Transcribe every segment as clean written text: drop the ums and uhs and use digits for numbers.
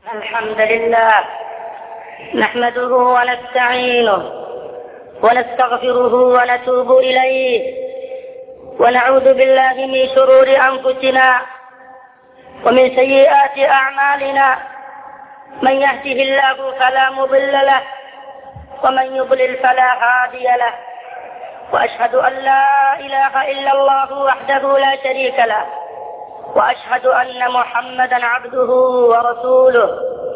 الحمد لله نحمده ونستعينه ونستغفره ونتوب إليه ونعوذ بالله من شرور أنفسنا ومن سيئات أعمالنا. من يهده الله فلا مضل له ومن يضلل فلا هادي له، وأشهد أن لا إله إلا الله وحده لا شريك له، وأشهد أن محمدا عبده ورسوله.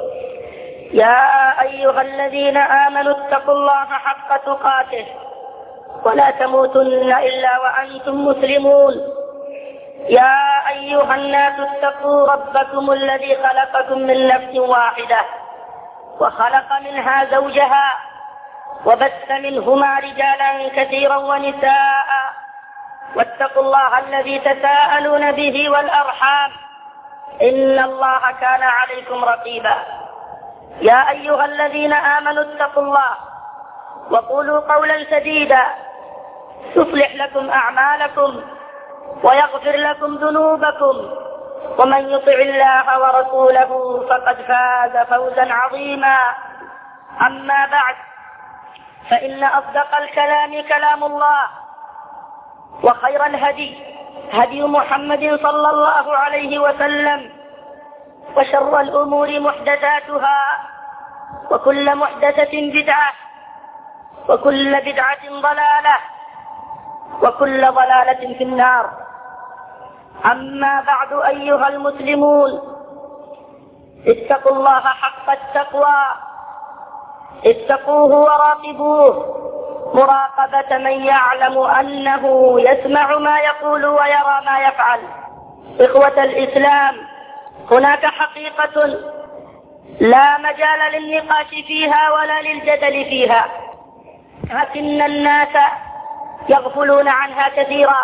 يا أيها الذين آمنوا اتقوا الله حق تقاته ولا تموتن إلا وأنتم مسلمون. يا أيها الناس اتقوا ربكم الذي خلقكم من نفس واحدة وخلق منها زوجها وبث منهما رجالا كثيرا ونساء، واتقوا الله الذي تساءلون به والأرحام إن الله كان عليكم رقيبا. يا أيها الذين آمنوا اتقوا الله وقولوا قولا سديدا يصلح لكم أعمالكم ويغفر لكم ذنوبكم، ومن يطع الله ورسوله فقد فاز فوزا عظيما. أما بعد، فإن أصدق الكلام كلام الله، وخير الهدي هدي محمد صلى الله عليه وسلم، وشر الأمور محدثاتها، وكل محدثة بدعة، وكل بدعة ضلالة، وكل ضلالة في النار. أما بعد أيها المسلمون، اتقوا الله حق التقوى، اتقوه وراقبوه مراقبة من يعلم أنه يسمع ما يقول ويرى ما يفعل. إخوة الإسلام، هناك حقيقة لا مجال للنقاش فيها ولا للجدل فيها، لكن الناس يغفلون عنها كثيرا،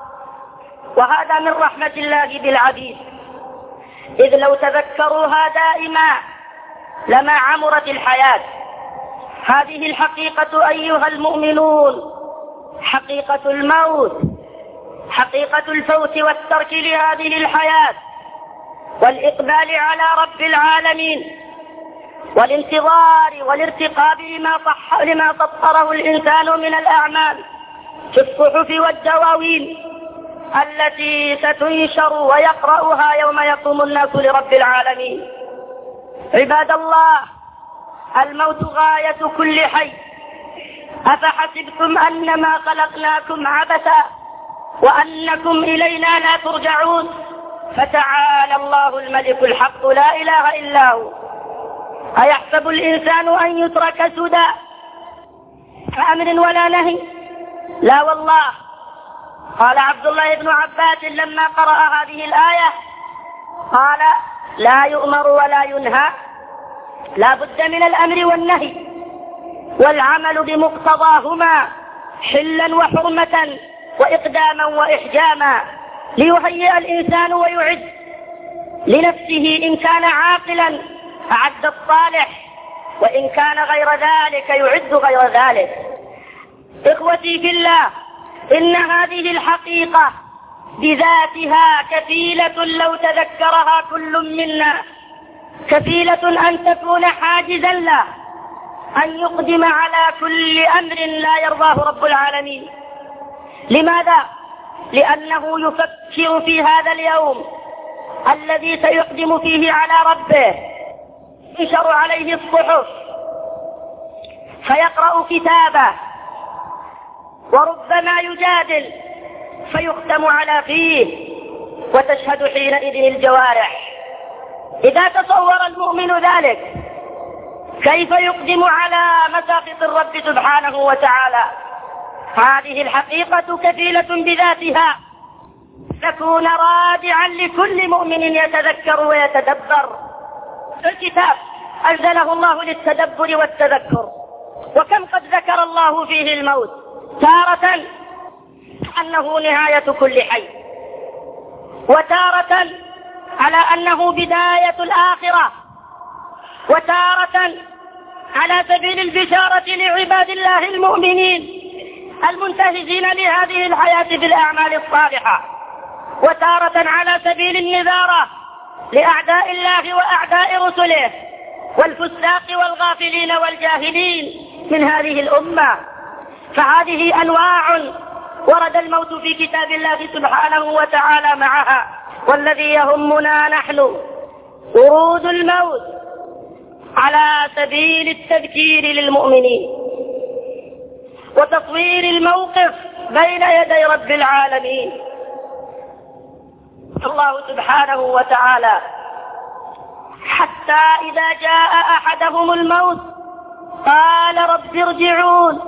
وهذا من رحمة الله بالعبيد، إذ لو تذكروها دائما لما عمرت الحياة. هذه الحقيقة أيها المؤمنون حقيقة الموت، حقيقة الفوت والترك لهذه الحياة، والإقبال على رب العالمين، والانتظار والارتقاب لما سطره الإنسان من الأعمال في الصحف والدواوين التي ستنشر ويقرأها يوم يقوم الناس لرب العالمين. عباد الله، الموت غاية كل حي. أفحسبتم أنما خلقناكم عبثا وأنكم إلينا لا ترجعون؟ فتعالى الله الملك الحق لا إله إلا هو. أيحسب الإنسان أن يترك سدى أمر ولا نهي؟ لا والله. قال عبد الله بن عباس لما قرأ هذه الآية، قال: لا يؤمر ولا ينهى، لا بد من الأمر والنهي والعمل بمقتضاهما حلا وحرمة وإقداما وإحجاما، ليهيئ الإنسان ويعد لنفسه. إن كان عاقلا أعد الصالح، وإن كان غير ذلك يعد غير ذلك. إخوتي في الله، إن هذه الحقيقة بذاتها كفيلة لو تذكرها كل منا، كفيلة أن تكون حاجزا له أن يقدم على كل أمر لا يرضاه رب العالمين. لماذا؟ لأنه يفكر في هذا اليوم الذي سيقدم فيه على ربه، تنشر عليه الصحف فيقرأ كتابه، وربما يجادل فيختم على فيه، وتشهد حينئذ الجوارح. إذا تصور المؤمن ذلك، كيف يقدم على مساقط الرب سبحانه وتعالى؟ هذه الحقيقة كفيلة بذاتها تكون رادعا لكل مؤمن يتذكر ويتدبر. الكتاب أنزله الله للتدبر والتذكر، وكم قد ذكر الله فيه الموت، تارة أنه نهاية كل حي، وتارة على أنه بداية الآخرة، وتارة على سبيل البشارة لعباد الله المؤمنين المنتهزين لهذه الحياة بالأعمال الصالحة، وتارة على سبيل النذارة لأعداء الله وأعداء رسله والفساق والغافلين والجاهلين من هذه الأمة. فهذه أنواع ورد الموت في كتاب الله سبحانه وتعالى معها، والذي يهمنا نحن ورود الموت على سبيل التذكير للمؤمنين وتصوير الموقف بين يدي رب العالمين. الله سبحانه وتعالى حتى إذا جاء أحدهم الموت قال رب ارجعون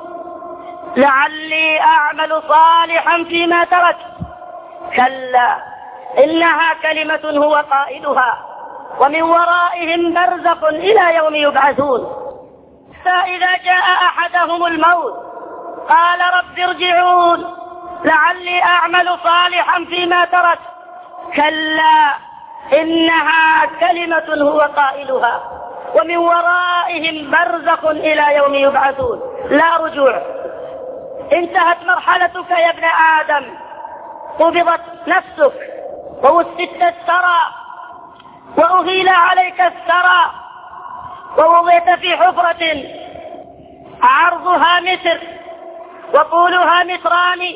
لعلي أعمل صالحا فيما تركت، كلا إنها كلمة هو قائلها ومن ورائهم برزخ إلى يوم يبعثون. فإذا جاء أحدهم الموت قال رب ارجعون لعلي أعمل صالحا فيما تركت، كلا إنها كلمة هو قائلها ومن ورائهم برزخ إلى يوم يبعثون. لا رجوع، انتهت مرحلتك يا ابن آدم، قبضت نفسك ووسدت الثرى وأهيل عليك الثرى ووضعت في حفرة عرضها متر وطولها متران،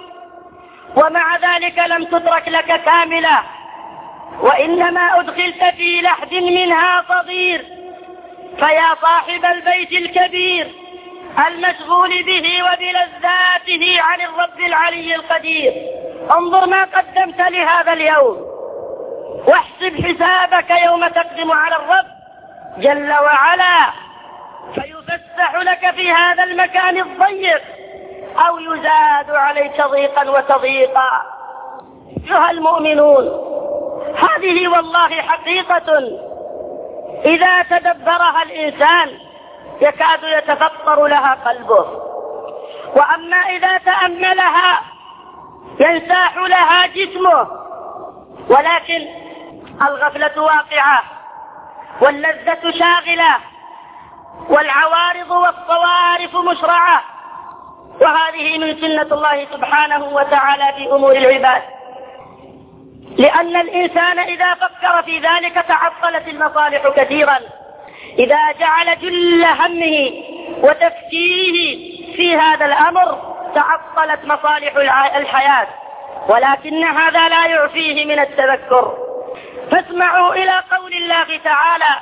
ومع ذلك لم تترك لك كاملة، وإنما أدخلت في لحد منها صغير. فيا صاحب البيت الكبير المشغول به وبلذاته عن الرب العلي القدير، انظر ما قدمت لهذا اليوم، واحسب حسابك يوم تقدم على الرب جل وعلا فيفسح لك في هذا المكان الضيق أو يزاد عليك ضيقا وتضييقا. أيها المؤمنون، هذه والله حقيقة إذا تدبرها الإنسان يكاد يتفطر لها قلبه، وأما إذا تأملها ينساح لها جسمه. ولكن الغفلة واقعة واللذة شاغلة والعوارض والصوارف مشرعة، وهذه من سنة الله سبحانه وتعالى في أمور العباد، لأن الإنسان إذا فكر في ذلك تعطلت المصالح كثيرا. إذا جعل جل همه وتفكيره في هذا الأمر تعطلت مصالح الحياة، ولكن هذا لا يعفيه من التذكر. فاسمعوا إلى قول الله تعالى: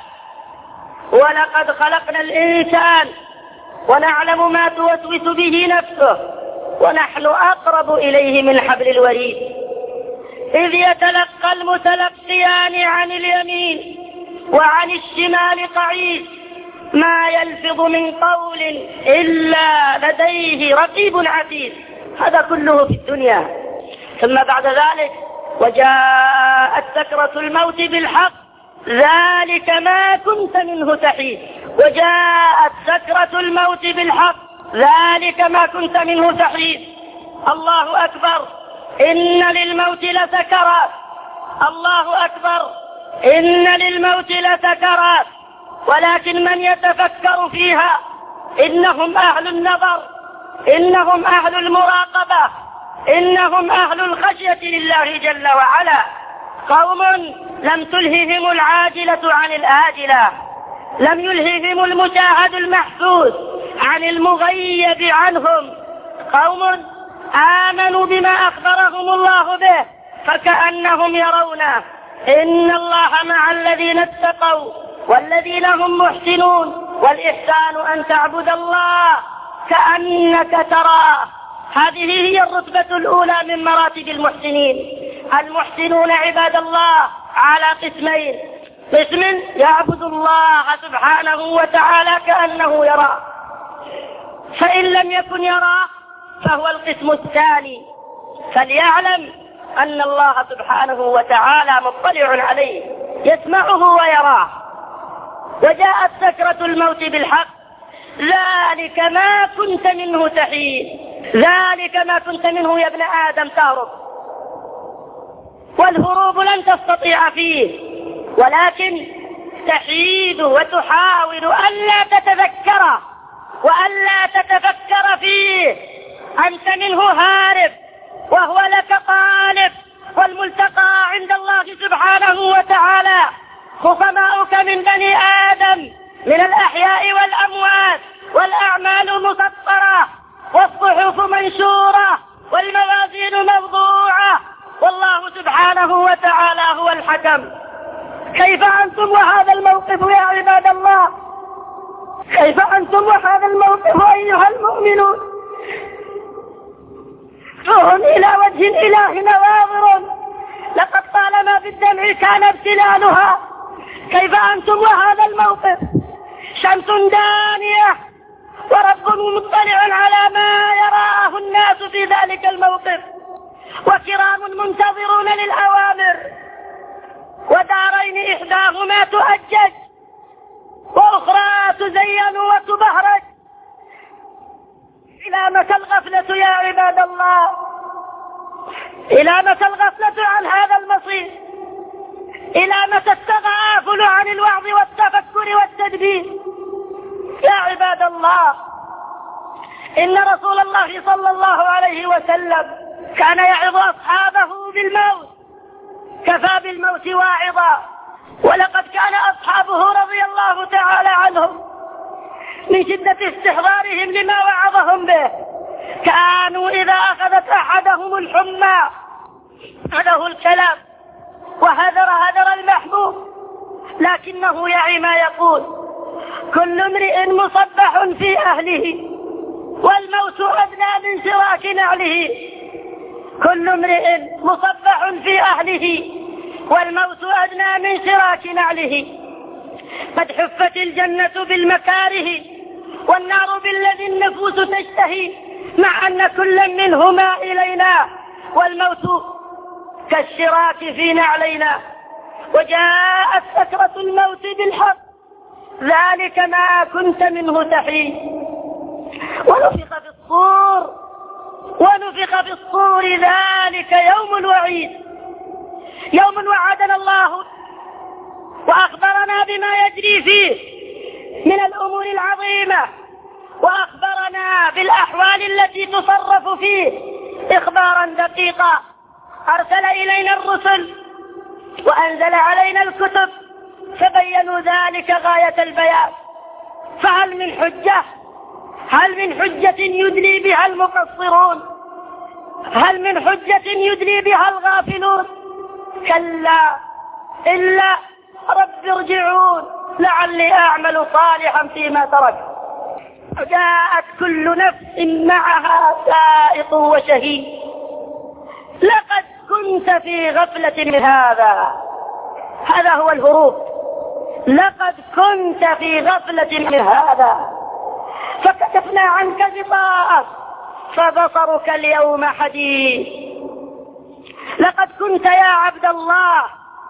ولقد خلقنا الإنسان ونعلم ما توسوس به نفسه ونحن أقرب إليه من حبل الوريد إذ يتلقى المتلقيان عن اليمين وعن الشمال قعيد ما يلفظ من قول إلا لديه رقيب عتيد. هذا كله في الدنيا. ثم بعد ذلك: وجاءت سكرة الموت بالحق ذلك ما كنت منه تحيد. وجاءت سكرة الموت بالحق ذلك ما كنت منه تحيد. الله أكبر، إن للموت لسكرات. الله أكبر، إن للموت لسكرات، ولكن من يتفكر فيها إنهم أهل النظر، إنهم أهل المراقبة، إنهم أهل الخشية لله جل وعلا. قوم لم تلههم العاجلة عن الآجلة، لم يلههم المشاهد المحسوس عن المغيب عنهم. قوم آمنوا بما أخبرهم الله به فكأنهم يرونه. إن الله مع الذين اتقوا والذين هم محسنون، والإحسان أن تعبد الله كأنك تراه. هذه هي الرتبة الأولى من مراتب المحسنين. المحسنون عباد الله على قسمين: قسم يعبد الله سبحانه وتعالى كأنه يراه، فإن لم يكن يراه فهو القسم الثاني، فليعلم أن الله سبحانه وتعالى مطلع عليه يسمعه ويراه. وجاءت سكرة الموت بالحق ذلك ما كنت منه تحيد. ذلك ما كنت منه يا ابن آدم تهرب، والهروب لن تستطيع فيه، ولكن تحيد وتحاول ألا تتذكره وألا تتفكر فيه. أنت منه هارب وهو لك طالب، والملتقى عند الله سبحانه وتعالى خصماؤك من بني آدم من الأحياء والأموات، والأعمال مسطرة والصحف منشورة والموازين موضوعة، والله سبحانه وتعالى هو الحكم. كيف أنتم وهذا الموقف يا عباد الله؟ كيف أنتم وهذا الموقف أيها المؤمنون؟ فهم إلى وجه الإله نواظر، لقد طالما بالدمع كان ابتلالها. كيف أنتم وهذا الموقف؟ شمس دانية ورب مطلع على ما يراه الناس في ذلك الموقف، وكرام منتظرون للأوامر، ودارين إحداهما تؤجج وأخرى تزين وتبهرج. إلى متى الغفلة يا عباد الله؟ إلى متى الغفلة عن هذا المصير؟ إلى متى التغافل عن الوعظ والتفكر والتدبير؟ يا عباد الله، إن رسول الله صلى الله عليه وسلم كان يعظ أصحابه بالموت، كفى بالموت واعظا. ولقد كان أصحابه رضي الله تعالى عنهم من شدة استحضارهم لما وعظهم به كانوا إذا أخذت أحدهم الحمى أخذه الكلام وهذر المحبوب، لكنه يعي ما يقول: كل امرئ مصبح في أهله والموت أدنى من شراك نعله. كل امرئ مصبح في أهله والموت أدنى من شراك نعله. قد حفت الجنة بالمكاره والنار بالذي النفوس تشتهي، مع أن كل منهما إلينا والموت كالشراك في نعلينا. وجاءت سكرة الموت بالحق، ذلك ما كنت منه تحيد. ونفخ في الصور ذلك يوم الوعيد، يوم وعدنا الله وأخبرنا بما يجري فيه من الأمور العظيمة، وأخبرنا بالأحوال التي تصرف فيه إخبارا دقيقا. أرسل إلينا الرسل وأنزل علينا الكتب فبينوا ذلك غاية البيان. فهل من حجة يدلي بها المقصرون؟ هل من حجة يدلي بها الغافلون؟ كلا، إلا رب ارجعون لعلي أعمل صالحا فيما ترك. جاءت كل نفس معها سائق وشهيد. لقد كنت في غفلة من هذا هو الهروب. لقد كنت في غفلة من هذا فكشفنا عنك غطاءك فبصرك اليوم حديد. لقد كنت يا عبد الله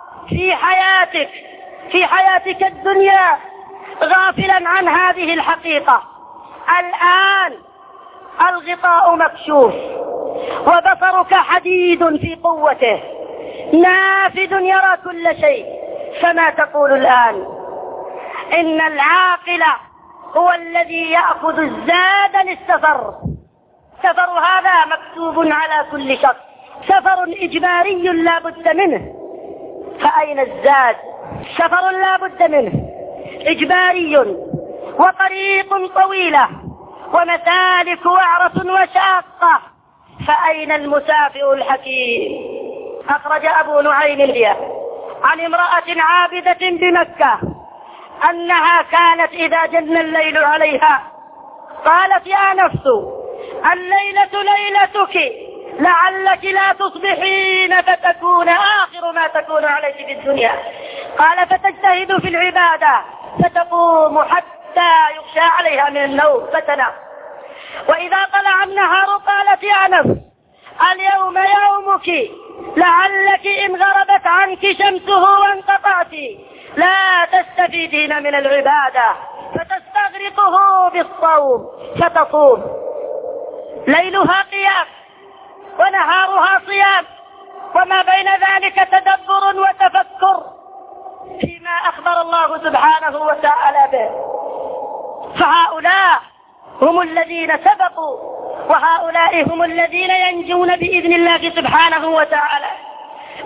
في حياتك الدنيا غافلا عن هذه الحقيقة. الآن الغطاء مكشوف وبصرك حديد في قوته، نافذ يرى كل شيء. فما تقول الآن؟ إن العاقل هو الذي يأخذ الزاد للسفر. سفر هذا مكتوب على كل شخص، سفر إجباري لا بد منه. فأين الزاد؟ سفر لا بد منه، إجباري، وطريق طويلة ومسالك وعرة وشاقة. فأين المسافر الحكيم؟ أخرج أبو نعيم عن امرأة عابدة بمكة أنها كانت إذا جن الليل عليها قالت: يا نفس الليلة ليلتك لعلك لا تصبحين فتكون آخر ما تكون عليك في الدنيا. قال: فتجتهد في العبادة فتقوم حتى يغشى عليها من النوم فتنام. وإذا طلع النهار قالت: يا نفس اليوم يومك لعلك إن غربت عنك شمسه وانقطعت لا تستفيدين من العبادة فتستغرقه بالصوم فتصوم. ليلها قيام ونهارها صيام، وما بين ذلك تدبر وتفكر فيما أخبر الله سبحانه وتعالى به. فهؤلاء هم الذين سبقوا، وهؤلاء هم الذين ينجون بإذن الله سبحانه وتعالى.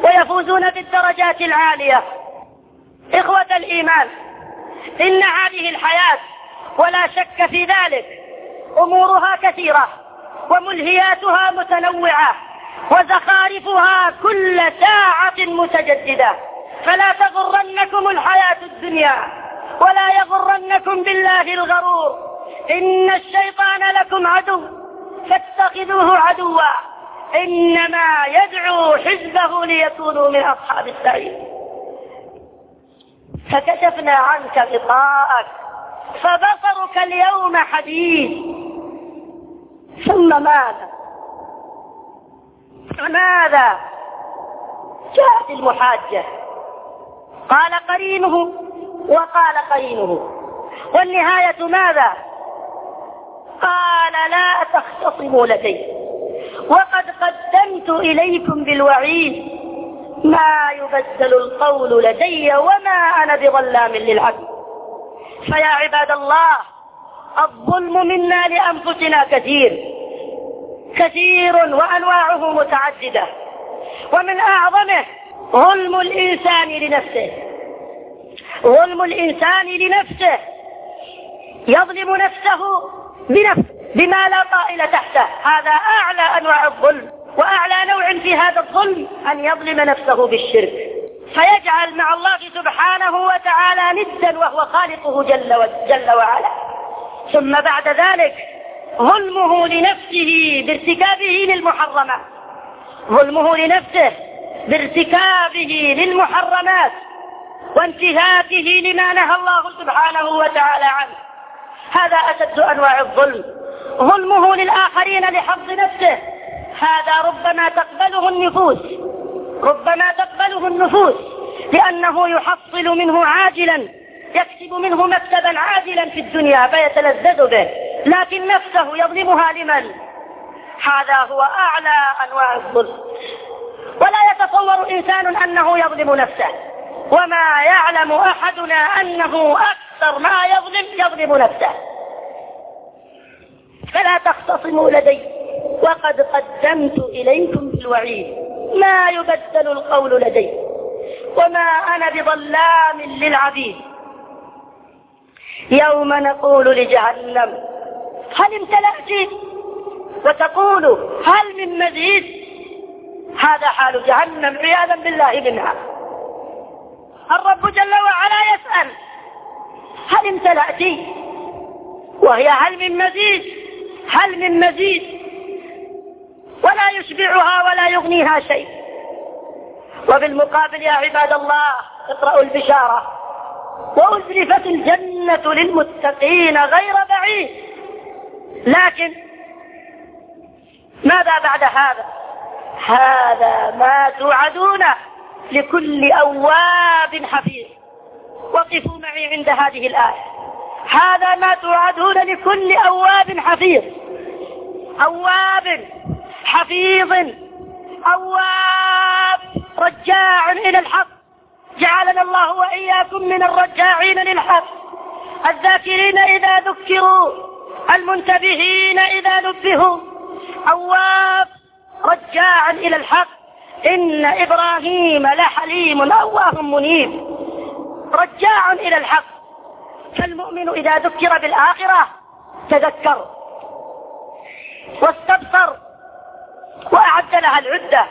ويفوزون بالدرجات العالية. إخوة الإيمان، إن هذه الحياة ولا شك في ذلك أمورها كثيرة وملهياتها متنوعة وزخارفها كل ساعة متجددة، فلا تغرنكم الحياة الدنيا ولا يغرنكم بالله الغرور. إن الشيطان لكم عدو فاتخذوه عدوا، إنما يدعو حزبه ليكونوا من أصحاب السعير. فكشفنا عنك غطاءك فبصرك اليوم حديد. ثم ماذا جاءت المحاجة، قال قرينه وقال قرينه، والنهاية ماذا؟ قال لا تختصموا لدي وقد قدمت إليكم بالوعيد، ما يبدل القول لدي وما أنا بظلام للعبد. فيا عباد الله، الظلم منا لأنفسنا كثير وأنواعه متعددة، ومن أعظمه ظلم الإنسان لنفسه. يظلم نفسه بما لا طائل تحته. هذا أعلى أنواع الظلم، وأعلى نوع في هذا الظلم أن يظلم نفسه بالشرك، فيجعل مع الله سبحانه وتعالى ندا وهو خالقه جل وعلا. ثم بعد ذلك ظلمه لنفسه بارتكابه للمحرمات وانتهاكه لما نهى الله سبحانه وتعالى عنه. هذا أشد أنواع الظلم. ظلمه للآخرين لحظ نفسه، هذا ربما تقبله النفوس لأنه يحصل منه عاجلا، يكسب منه مكسبا عاجلا في الدنيا فيتلذذ به، لكن نفسه يظلمها لمن؟ هذا هو أعلى أنواع الظلم. ولا يتصور إنسان أنه يظلم نفسه، وما يعلم أحدنا أنه أكثر ما يظلم نفسه. فلا تختصموا لدي وقد قدمت إليكم بالوعيد، ما يبدل القول لدي وما أنا بظلام للعبيد. يوم نقول لجهنم هل امتلأت وتقول هل من مزيد. هذا حال جهنم عياذا بالله منها. الرب جل وعلا يسأل هل امتلأت، وهي هل من مزيد، ولا يشبعها ولا يغنيها شيء. وبالمقابل يا عباد الله اقرأوا البشارة: وأزلفت الجنة للمتقين غير بعيد. لكن ماذا بعد هذا؟ هذا ما توعدون لكل أواب حفيظ. وقفوا معي عند هذه الآية. هذا ما توعدون لكل أواب حفيظ. أواب حفيظ، أواب رجاع إلى الحق، جعلنا الله وإياكم من الرجاعين للحق، الذاكرين إذا ذكروا، المنتبهين إذا نبهوا. أواب رجاع إلى الحق. إن إبراهيم لحليم أواه منيب، رجاع إلى الحق. فالمؤمن إذا ذكر بالآخرة تذكر واستبصر وأعد لها العدة.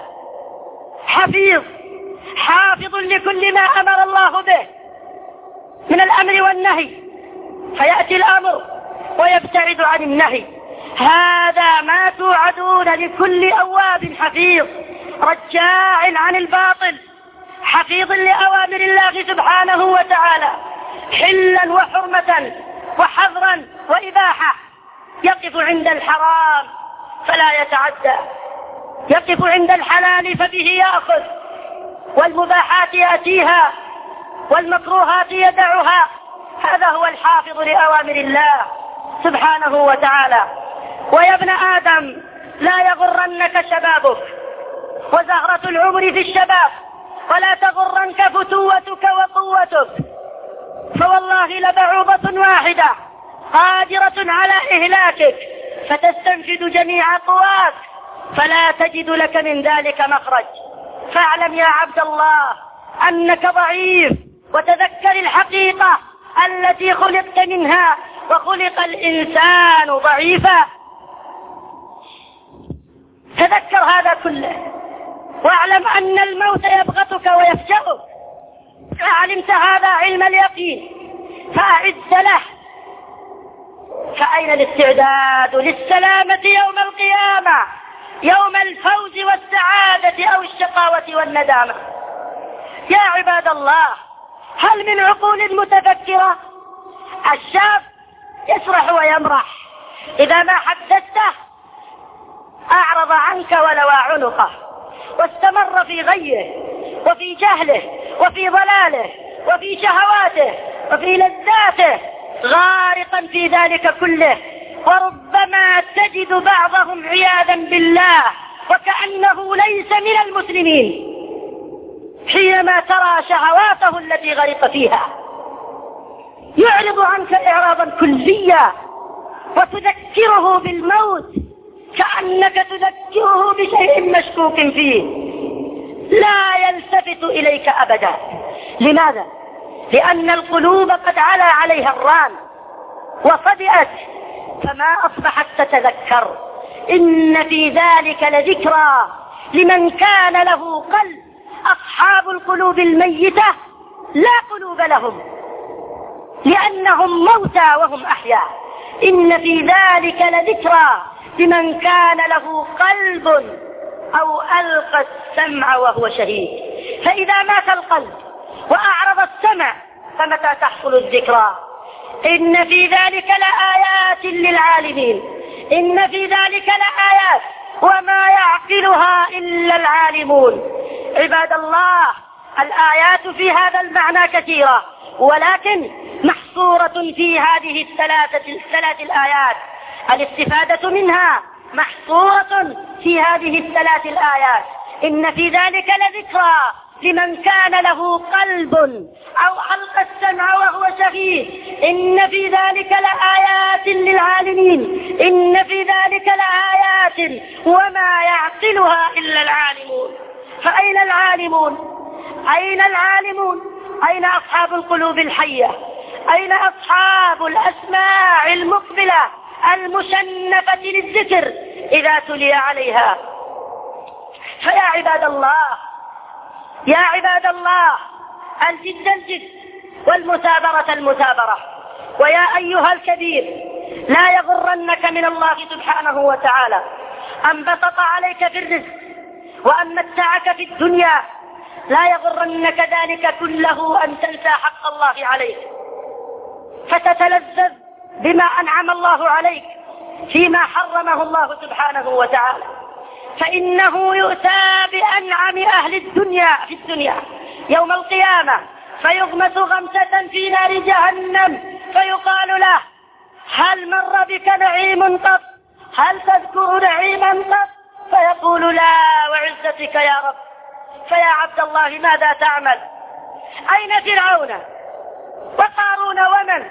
حافظ لكل ما أمر الله به من الأمر والنهي، فيأتي الأمر ويبتعد عن النهي. هذا ما توعدون لكل أواب حفيظ، رجاع عن الباطل، حفيظ لأوامر الله سبحانه وتعالى، حلا وحرمة وحظرا وإباحة. يقف عند الحرام فلا يتعدى، يقف عند الحلال فبه يأخذ، والمباحات يأتيها والمكروهات يدعها. هذا هو الحافظ لأوامر الله سبحانه وتعالى. ويا ابن آدم لا يغرنك شبابك وزهرة العمر في الشباب، ولا تغرنك فتوتك وقوتك، فوالله لبعوضة واحدة قادرة على إهلاكك، فتستنفد جميع قواك فلا تجد لك من ذلك مخرج. فاعلم يا عبد الله أنك ضعيف، وتذكر الحقيقة التي خلقت منها، وخلق الإنسان ضعيفا. تذكر هذا كله، واعلم أن الموت يبغتك ويفجأك. فعلمت هذا علم اليقين فأعد له. فأين الاستعداد للسلامة يوم القيامة، يوم الفوز والسعادة أو الشقاوة والندامة؟ يا عباد الله، هل من عقول متفكرة؟ الشاب يسرح ويمرح، إذا ما حدثته أعرض عنك ولوى عنقه، واستمر في غيه وفي جهله وفي ضلاله وفي شهواته وفي لذاته، غارقا في ذلك كله. وربما تجد بعضهم عياذا بالله وكأنه ليس من المسلمين حينما ترى شهواته التي غرق فيها، يعرض عنك إعراضا كليا وتذكره بالموت كأنك تذكره بشيء مشكوك فيه، لا يلتفت إليك أبدا. لماذا؟ لأن القلوب قد علا عليها الران وصدئت، فما أصبحت تتذكر. إن في ذلك لذكرى لمن كان له قلب. أصحاب القلوب الميتة لا قلوب لهم، لأنهم موتى وهم أحياء. إن في ذلك لذكرى لمن كان له قلب أو ألقى السمع وهو شهيد. فإذا مات القلب وأعرض السمع فمتى تحصل الذكرى؟ إن في ذلك لآيات للعالمين، إن في ذلك لآيات وما يعقلها إلا العالمون. عباد الله، الآيات في هذا المعنى كثيرة، ولكن محصورة في هذه الثلاث الآيات. الاستفادة منها محصورة في هذه الثلاث الآيات. إن في ذلك لذكرى لمن كان له قلب أو ألقى السمع وهو شهيد. إن في ذلك لآيات للعالمين، إن في ذلك لآيات وما يعقلها إلا العالمون. فأين العالمون؟ أين العالمون؟ أين أصحاب القلوب الحية؟ أين أصحاب الأسماع المقبلة المشنفة للذكر إذا تلي عليها؟ فيا عباد الله، يا عباد الله، الجد الجد والمثابرة المثابرة. ويا أيها الكبير، لا يغرنك من الله سبحانه وتعالى أن بسط عليك في الرزق وأن متعك في الدنيا، لا يغرنك ذلك كله أن تنسى حق الله عليك فتتلذذ بما أنعم الله عليك فيما حرمه الله سبحانه وتعالى. فإنه يؤتى بأنعم أهل الدنيا في الدنيا يوم القيامة فيغمس غمسة في نار جهنم، فيقال له: هل مر بك نعيم قط؟ هل تذكر نعيما قط؟ فيقول: لا وعزتك يا رب. فيا عبد الله ماذا تعمل؟ أين فرعون وقارون ومن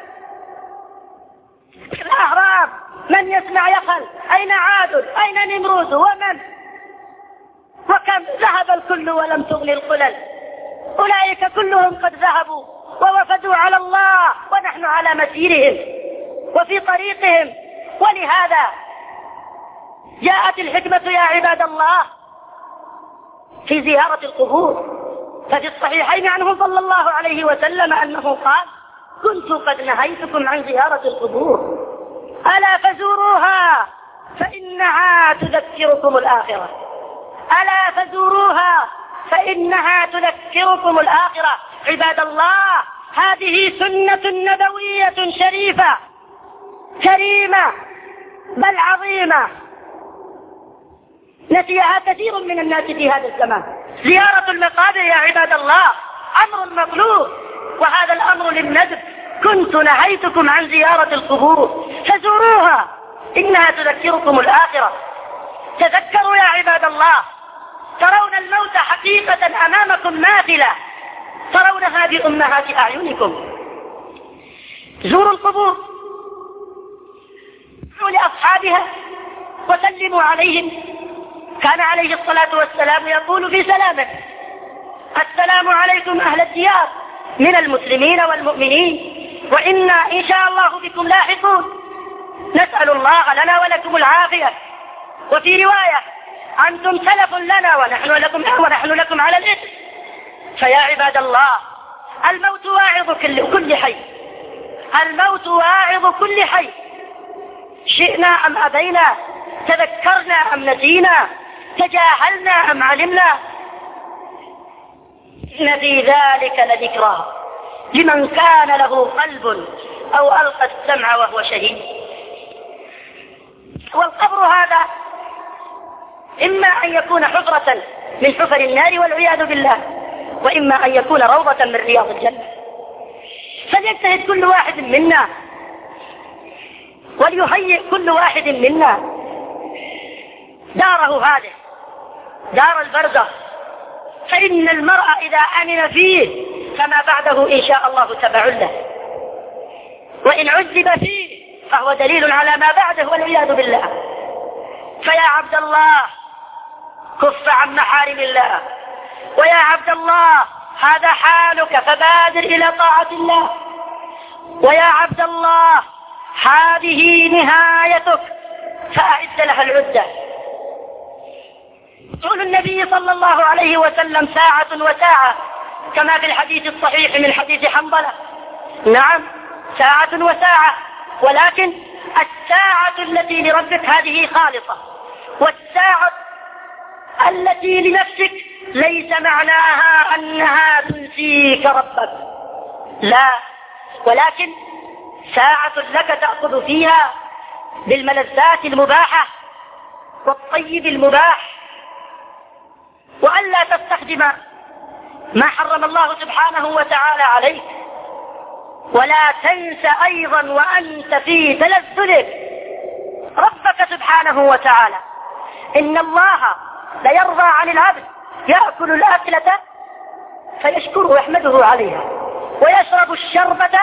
الأهرام؟ من يسمع يقل. أين عاد؟ أين نمرود ومن؟ وكم ذهب الكل ولم تغني القلل. أولئك كلهم قد ذهبوا ووفدوا على الله، ونحن على مسيرهم وفي طريقهم. ولهذا جاءت الحكمة يا عباد الله في زيارة القبور. ففي الصحيحين عنه صلى الله عليه وسلم أنه قال: كنت قد نهيتكم عن زيارة القبور، ألا فزوروها فإنها تذكركم الآخرة. ألا فزوروها فإنها تذكركم الآخرة. عباد الله، هذه سنة نبوية شريفة كريمة بل عظيمة نسيها كثير من الناس في هذا الزمان. زيارة المقابر يا عباد الله أمر مطلوب، وهذا الأمر للندب. كنت نهيتكم عن زيارة القبور فزوروها إنها تذكركم الآخرة. تذكروا يا عباد الله، ترون الموت حقيقة أمامكم ماثلة، ترونها بأمهات أعينكم. زوروا القبور، ادعوا لأصحابها وسلموا عليهم. كان عليه الصلاة والسلام يقول في سلامه: السلام عليكم أهل الديار من المسلمين والمؤمنين، وإنا إن شاء الله بكم لاحقون. نسأل الله لنا ولكم العافية. وفي رواية: أنتم سلف لنا ونحن لكم على الإثم. فيا عباد الله، الموت واعظ كل حي، الموت واعظ كل حي، شئنا أم أبينا، تذكرنا أم نسينا، تجاهلنا أم علمنا. إن في ذلك لذكرى لمن كان له قلب أو ألقى السمع وهو شهيد. والقبر هذا إما أن يكون حفرة من حفر النار والعياذ بالله، وإما أن يكون روضة من رياض الجنة. فليجتهد كل واحد منا وليهيئ كل واحد منا داره هذه، دار البرزخ، فإن المرء إذا أمن فيه فما بعده إن شاء الله تبع له، وإن عذب فيه فهو دليل على ما بعده والعياذ بالله. فيا عبد الله كف عن محارم الله، ويا عبد الله هذا حالك فبادر إلى طاعة الله، ويا عبد الله هذه نهايتك فأعد لها العدة. قول النبي صلى الله عليه وسلم: ساعة وساعة، كما في الحديث الصحيح من حديث حنظلة. نعم، ساعة وساعة، ولكن الساعة التي لربك هذه خالصة، والساعة التي لنفسك ليس معناها أنها تنسيك ربك، لا، ولكن ساعة لك تأخذ فيها بالملذات المباحة والطيب المباح، وألا تستخدم ما حرم الله سبحانه وتعالى عليك. ولا تنس أيضا وأنت في تلذذك ربك سبحانه وتعالى. إن الله ليرضى عن العبد يأكل الأكلة فيشكره ويحمده عليها، ويشرب الشربة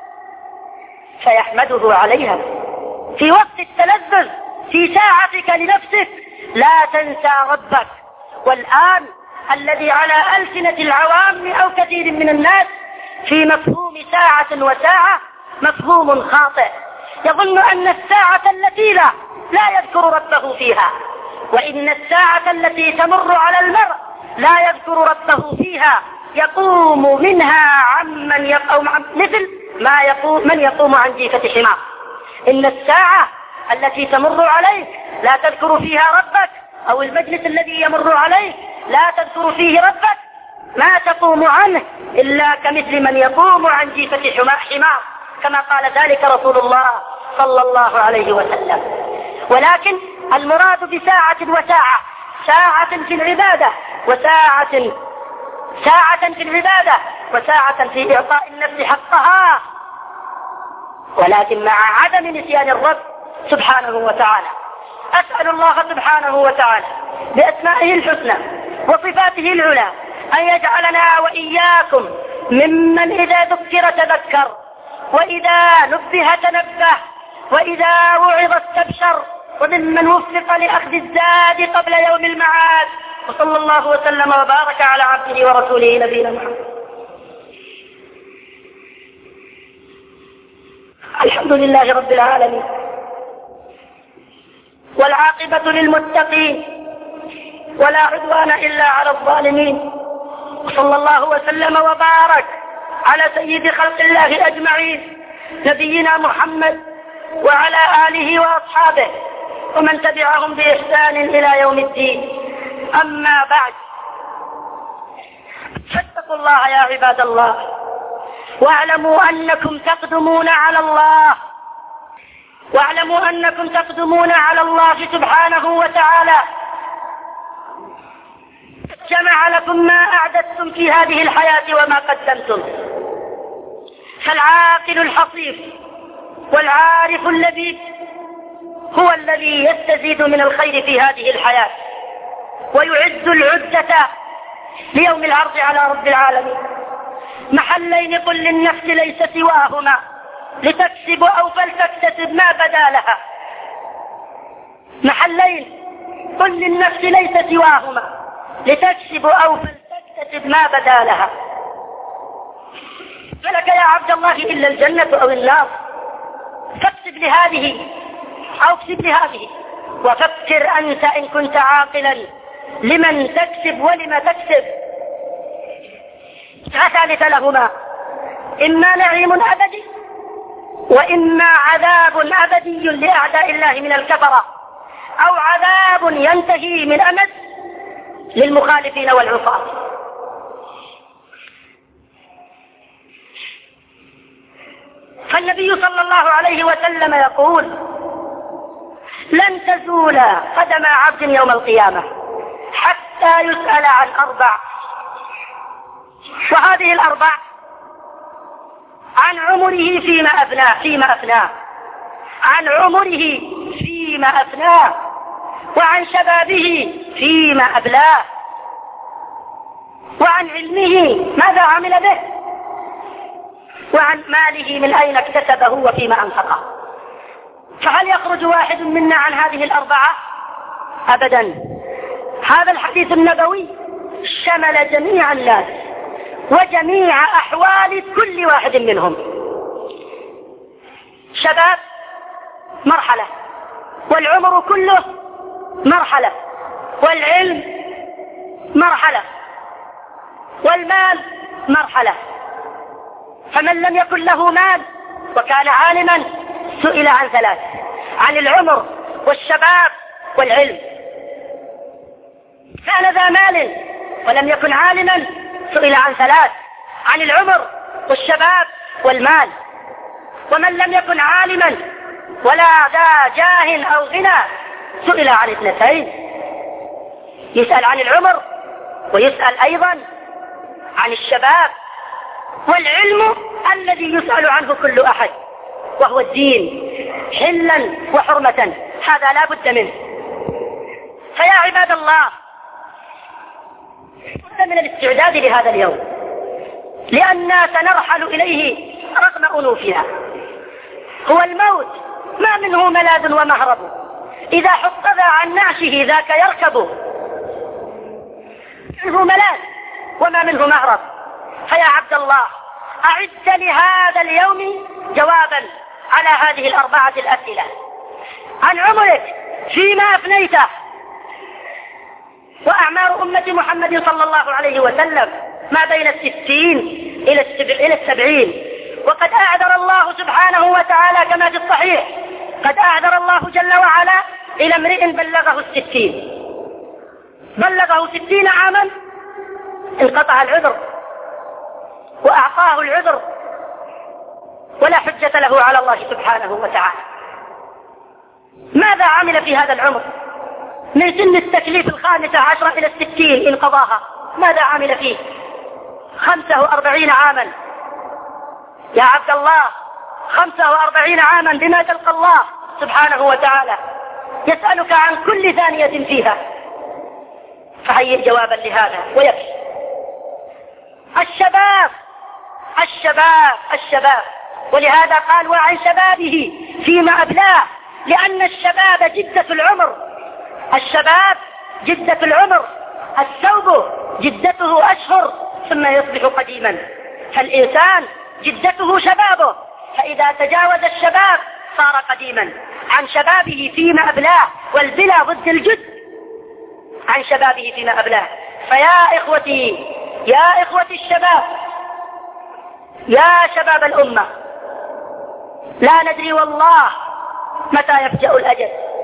فيحمده عليها. في وقت التلذذ في ساعتك لنفسك لا تنسى ربك. والآن الذي على ألسنة العوام أو كثير من الناس في مفهوم ساعة وساعة مفهوم خاطئ، يظن أن الساعة التي لا يذكر ربه فيها، وإن الساعة التي تمر على المرء لا يذكر ربه فيها يقوم منها عمن يقوم مثل ما يقوم من يقوم عن جيفة حمار. إن الساعة التي تمر عليك لا تذكر فيها ربك، أو المجلس الذي يمر عليك لا تذكر فيه ربك، ما تقوم عنه إلا كمثل من يقوم عن جيفة حمار، كما قال ذلك رسول الله صلى الله عليه وسلم. ولكن المراد بساعة وساعة، ساعة في العبادة وساعة في العبادة وساعة في إعطاء النفس حقها، ولكن مع عدم نسيان الرب سبحانه وتعالى. أسأل الله سبحانه وتعالى بأسمائه الحسنى وصفاته العلى أن يجعلنا وإياكم ممن إذا ذكر تذكر، وإذا نبه تنبه، وإذا وعظ استبشر، وممن وفق لأخذ الزاد قبل يوم المعاد. وصلى الله وسلم وبارك على عبده ورسوله نبينا محمد. الحمد لله رب العالمين، والعاقبة للمتقين، ولا عدوان إلا على الظالمين. وصلى الله وسلم وبارك على سيد خلق الله أجمعين نبينا محمد وعلى آله وأصحابه ومن تبعهم بإحسان إلى يوم الدين. أما بعد، فاتقوا الله يا عباد الله، واعلموا أنكم تقدمون على الله سبحانه وتعالى. جمع لكم ما أعددتم في هذه الحياة وما قدمتم. فالعاقل الحصيف والعارف اللبيب هو الذي يستزيد من الخير في هذه الحياة ويعد العدة ليوم العرض على رب العالمين. محلين قل للنفس ليس سواهما لتكسب أو فلتكتسب ما بدا لها. محلين قل للنفس ليس سواهما لتكسب أو فلتكتسب تكتسب ما بدا لها. فلك يا عبد الله إلا الجنة أو النار، فاكسب لهذه أو اكسب لهذه، وفكر أنت إن كنت عاقلا لمن تكسب ولم تكسب. لا ثالث لهما، إما نعيم أبدي وإما عذاب أبدي لأعداء الله من الكفرة، أو عذاب ينتهي من أمد للمخالفين والعصاة. فالنبي صلى الله عليه وسلم يقول: لن تزول قدم عبد يوم القيامة حتى يسأل عن 4، وهذه 4: عن عمره فيما أفناه، عن عمره فيما أفناه، وعن شبابه فيما أبلاه، وعن علمه ماذا عمل به، وعن ماله من أين اكتسبه وفيما أنفقه. فهل يخرج واحد منا عن هذه 4؟ أبدا. هذا الحديث النبوي شمل جميع الناس وجميع أحوال كل واحد منهم. شباب مرحلة، والعمر كله مرحلة، والعلم مرحلة، والمال مرحلة. فمن لم يكن له مال وكان عالما سئل عن 3: عن العمر والشباب والعلم. كان ذا مال ولم يكن عالما سئل عن 3: عن العمر والشباب والمال. ومن لم يكن عالما ولا ذا جاه أو غنى سئل عن 2: يسأل عن العمر ويسأل أيضا عن الشباب، والعلم الذي يسأل عنه كل أحد، وهو الدين حلا وحرمة، هذا لا بد منه. فيا عباد الله، بد من الاستعداد لهذا اليوم، لأننا سنرحل إليه رغم أنوفنا. هو الموت ما منه ملاذ ومهرب، إذا حفظ عن نعشه ذاك يركب. منه ملاذ وما منه مهرب. فيا عبد الله، أعد لهذا اليوم جوابا على هذه 4 الأسئلة: عن عمرك فيما أفنيته. وأعمار أمة محمد صلى الله عليه وسلم ما بين 60 إلى 70، وقد أعذر الله سبحانه وتعالى كما في الصحيح، قد أعذر الله جل وعلا إلى امرئ بلغه 60 عاما انقطع العذر وأعطاه العذر، ولا حجة له على الله سبحانه وتعالى. ماذا عمل في هذا العمر؟ من سن التكليف 15 إلى 60 إن قضاها، ماذا عمل فيه؟ 45 عاما يا عبد الله، 45 عاما بما تلقى الله سبحانه وتعالى يسألك عن كل ثانية فيها. فهيئ جوابا لهذا ويكفي. الشباب، ولهذا قال: وعن شبابه فيما أبلاه، لأن الشباب جدة العمر. الشباب جدة العمر، الثوب جدته أشهر ثم يصبح قديما، فالإنسان جدته شبابه، فإذا تجاوز الشباب صار قديما. عن شبابه فيما أبلاه، والبلا ضد الجد. عن شبابه فيما أبلاه. فيا إخوتي، يا إخوتي الشباب، يا شباب الأمة، لا ندري والله متى يفجأ الأجل.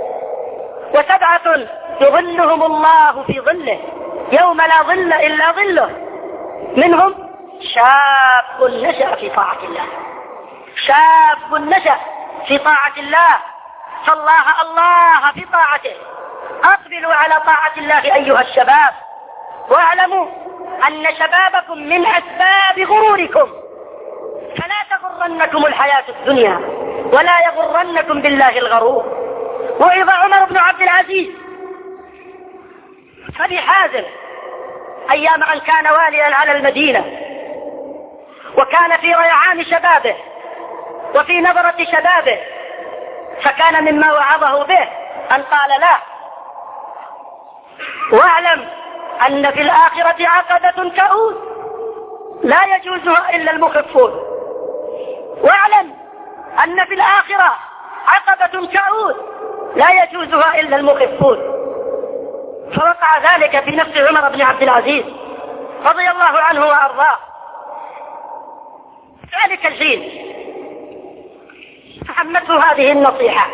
و7 يظلهم الله في ظله يوم لا ظل إلا ظله، منهم شاب نشأ في طاعة الله. شاب نشأ في طاعة الله، فالله الله في طاعته. أقبلوا على طاعة الله أيها الشباب، واعلموا أن شبابكم من أسباب غروركم، فلا تغرنكم الحياة الدنيا ولا يغرنكم بالله الغرور. وإذا عمر بن عبد العزيز فبحازم أيام أن كان واليا على المدينة، وكان في ريعان شبابه وفي نظرة شبابه، فكان مما وعظه به أن قال: لا، واعلم أن في الآخرة عقبة كؤوس لا يجوزها إلا المخفون. واعلم أن في الآخرة عقبة كؤوس لا يجوزها إلا المخفون. فوقع ذلك في نفس عمر بن عبد العزيز رضي الله عنه وأرضاه. ذلك الحين فحمته هذه النصيحة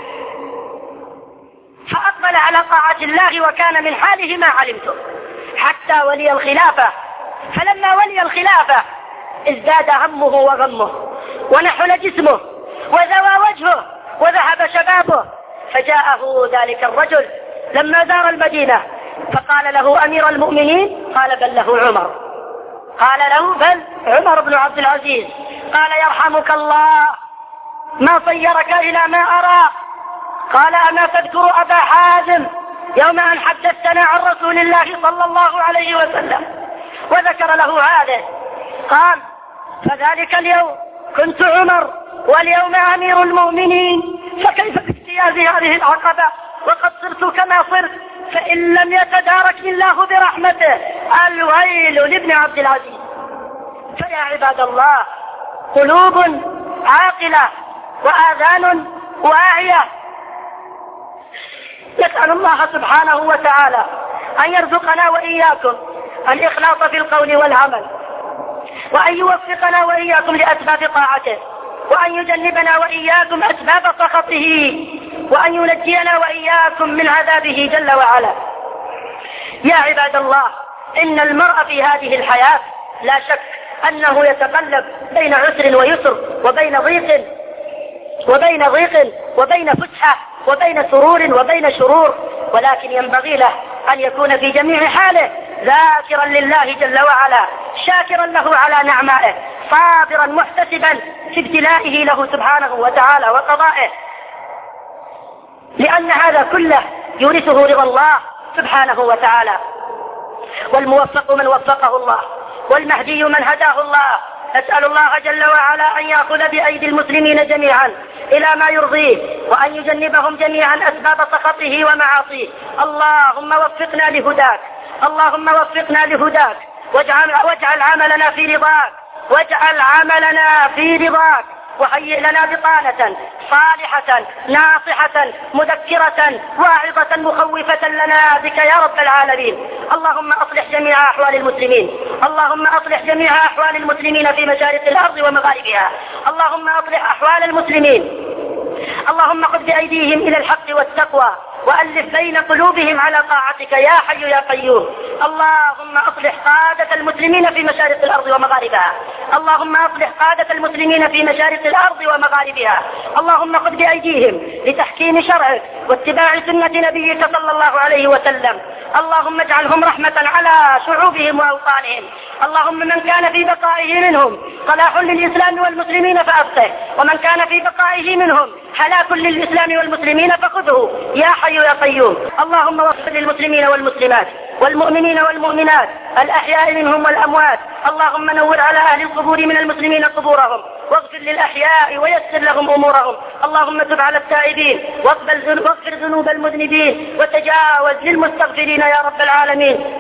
فأقبل على طاعة الله، وكان من حاله ما علمته حتى ولي الخلافة. فلما ولي الخلافة ازداد همه وغمه، ونحل جسمه، وزوى وجهه، وذهب شبابه. فجاءه ذلك الرجل لما زار المدينة فقال له: أمير المؤمنين؟ قال: بل له عمر. قال له: بل عمر بن عبد العزيز. قال: يرحمك الله، ما صيرك إلى ما أرى. قال: أما تذكر أبا حازم يوم أن حدثتنا عن رسول الله صلى الله عليه وسلم؟ وذكر له هذا. قال: فذلك اليوم كنت عمر واليوم أمير المؤمنين، فكيف باجتياز هذه العقبة وقد صرت كما صرت؟ فإن لم يتداركني الله برحمته الويل لابن عبد العزيز. فيا عباد الله، قلوب عاقلة وآذان واعية. نسأل الله سبحانه وتعالى أن يرزقنا وإياكم الإخلاص في القول والعمل، وأن يوفقنا وإياكم لأسباب طاعته، وأن يجنبنا وإياكم أسباب سخطه، وأن ينجينا وإياكم من عذابه جل وعلا. يا عباد الله، إن المرء في هذه الحياة لا شك أنه يتقلب بين عسر ويسر، وبين ضيق وبين فسحة، وبين سرور وبين شرور، ولكن ينبغي له أن يكون في جميع حاله ذاكرا لله جل وعلا، شاكرا له على نعمائه، صابرا محتسبا في ابتلائه له سبحانه وتعالى وقضائه، لأن هذا كله يورثه رضا الله سبحانه وتعالى. والموفق من وفقه الله، والمهدي من هداه الله. أسأل الله جل وعلا أن يأخذ بأيدي المسلمين جميعا إلى ما يرضيه، وأن يجنبهم جميعا أسباب سخطه ومعاصيه. اللهم وفقنا لهداك، اللهم وفقنا لهداك، واجعل عملنا في رضاك، واجعل عملنا في رضاك، وهيئ لنا بطانة صالحة ناصحة مذكرة واعظة مخوفة لنا بك يا رب العالمين. اللهم أصلح جميع أحوال المسلمين، اللهم أصلح جميع أحوال المسلمين في مشارق الأرض ومغاربها، اللهم أصلح أحوال المسلمين، اللهم خذ بأيديهم إلى الحق والتقوى، وألف بين قلوبهم على طاعتك يا حي يا قيوم. اللهم أصلح قادة المسلمين في مشارق الأرض ومغاربها، اللهم أصلح قادة المسلمين في مشارق الأرض ومغاربها. اللهم خذ بأيديهم لتحكيم شرعك واتباع سنة نبيك صلى الله عليه وسلم. اللهم اجعلهم رحمة على شعوبهم وأوطانهم. اللهم من كان في بقائه منهم صلاح للإسلام والمسلمين فأبقه، ومن كان في بقائه منهم هلاك للإسلام والمسلمين فخذه يا حي يا قيوم. اللهم وفق للمسلمين والمسلمات والمؤمنين والمؤمنات الأحياء منهم والأموات. اللهم نور على أهل القبور من المسلمين قبورهم، واغفر للأحياء ويسر لهم أمورهم. اللهم تب على التائبين، واغفر ذنوب المذنبين، وتجاوز للمستغفرين يا رب العالمين.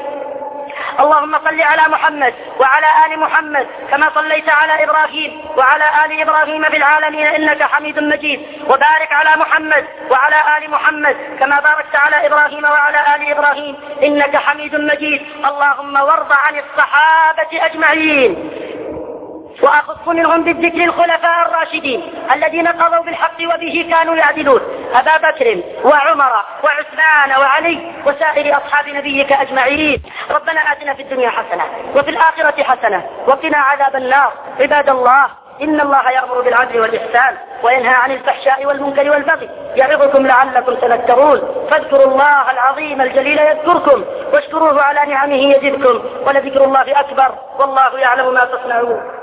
اللهم صل على محمد وعلى آل محمد كما صليت على إبراهيم وعلى آل إبراهيم في العالمين إنك حميد مجيد، وبارك على محمد وعلى آل محمد كما باركت على إبراهيم وعلى آل إبراهيم إنك حميد مجيد. اللهم وارض عن الصحابة أجمعين، وأخص منهم بالذكر الخلفاء الراشدين الذين قضوا بالحق وبه كانوا يعدلون، أبا بكر وعمر وعثمان وعلي وسائر أصحاب نبيك أجمعين. ربنا آتنا في الدنيا حسنة وفي الآخرة حسنة وقنا عذاب النار. عباد الله، إن الله يأمر بالعدل والإحسان وينهى عن الفحشاء والمنكر والبغي، يعظكم لعلكم تذكرون. فاذكروا الله العظيم الجليل يذكركم، واشكروه على نعمه يزدكم، ولذكر الله أكبر، والله يعلم ما تصنعون.